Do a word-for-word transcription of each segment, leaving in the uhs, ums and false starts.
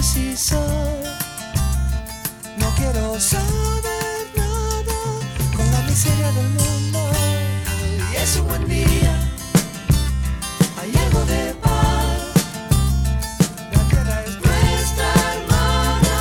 preciso. No quiero saber nada con la miseria del mundo. Y es un buen día, hay algo de paz. La tierra es nuestra hermana.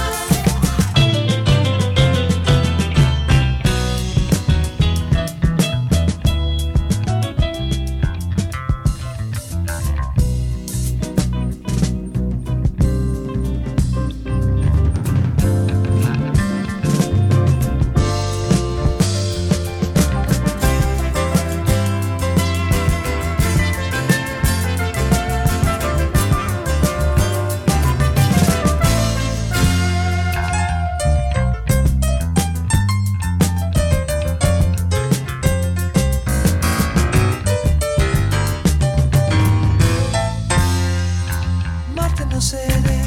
Marte no se ve.